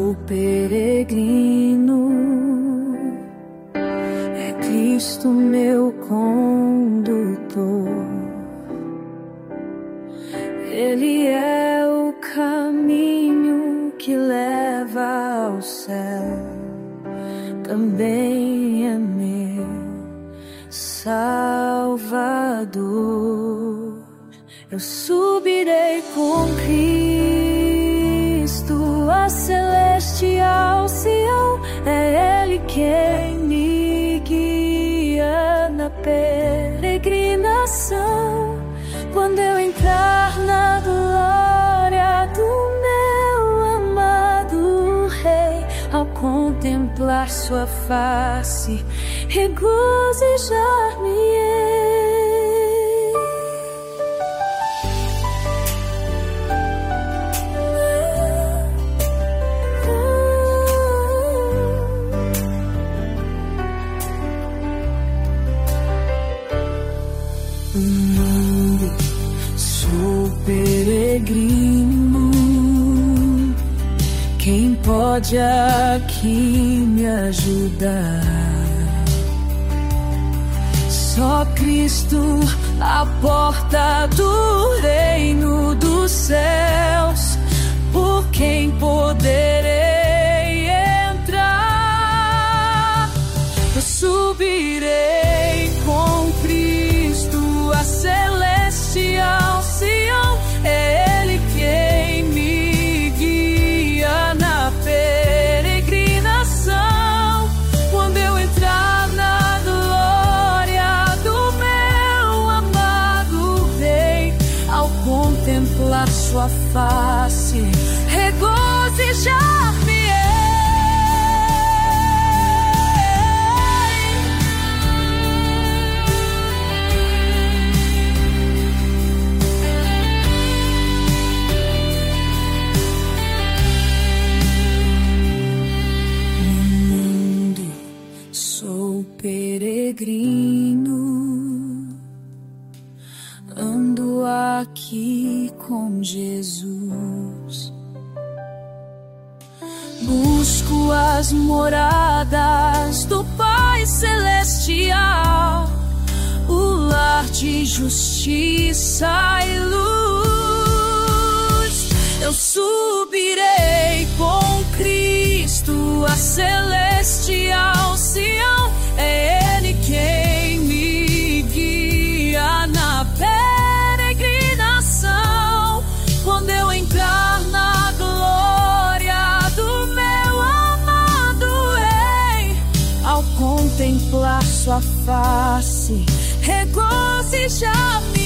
Sou peregrino, é Cristo meu condutor. Ele é o caminho que leva ao céu, também é meu Salvador. Eu subirei com Cristo a celestial Sião. É Ele quem me guia na peregrinação. Quando eu entrar na glória do meu amado Rei, ao contemplar sua face, regozijar-me-ei. Sou peregrino, quem pode aqui me ajudar? Só Cristo, a porta do reino dos céus, por quem poderei entrar. Eu subirei com Cristo a celestial Sião. É Ele quem me guia na peregrinação. Quando eu entrar na glória do meu amado Rei, ao contemplar sua face, regozijar-me-ei. Peregrino, ando aqui com Jesus. Busco as moradas do Pai Celestial, o lar de justiça e luz. Eu subirei com Cristo a celestial Sião. É Ele quem me guia na peregrinação. Quando eu entrar na glória do meu amado Rei, ao contemplar sua face, regozijar-me.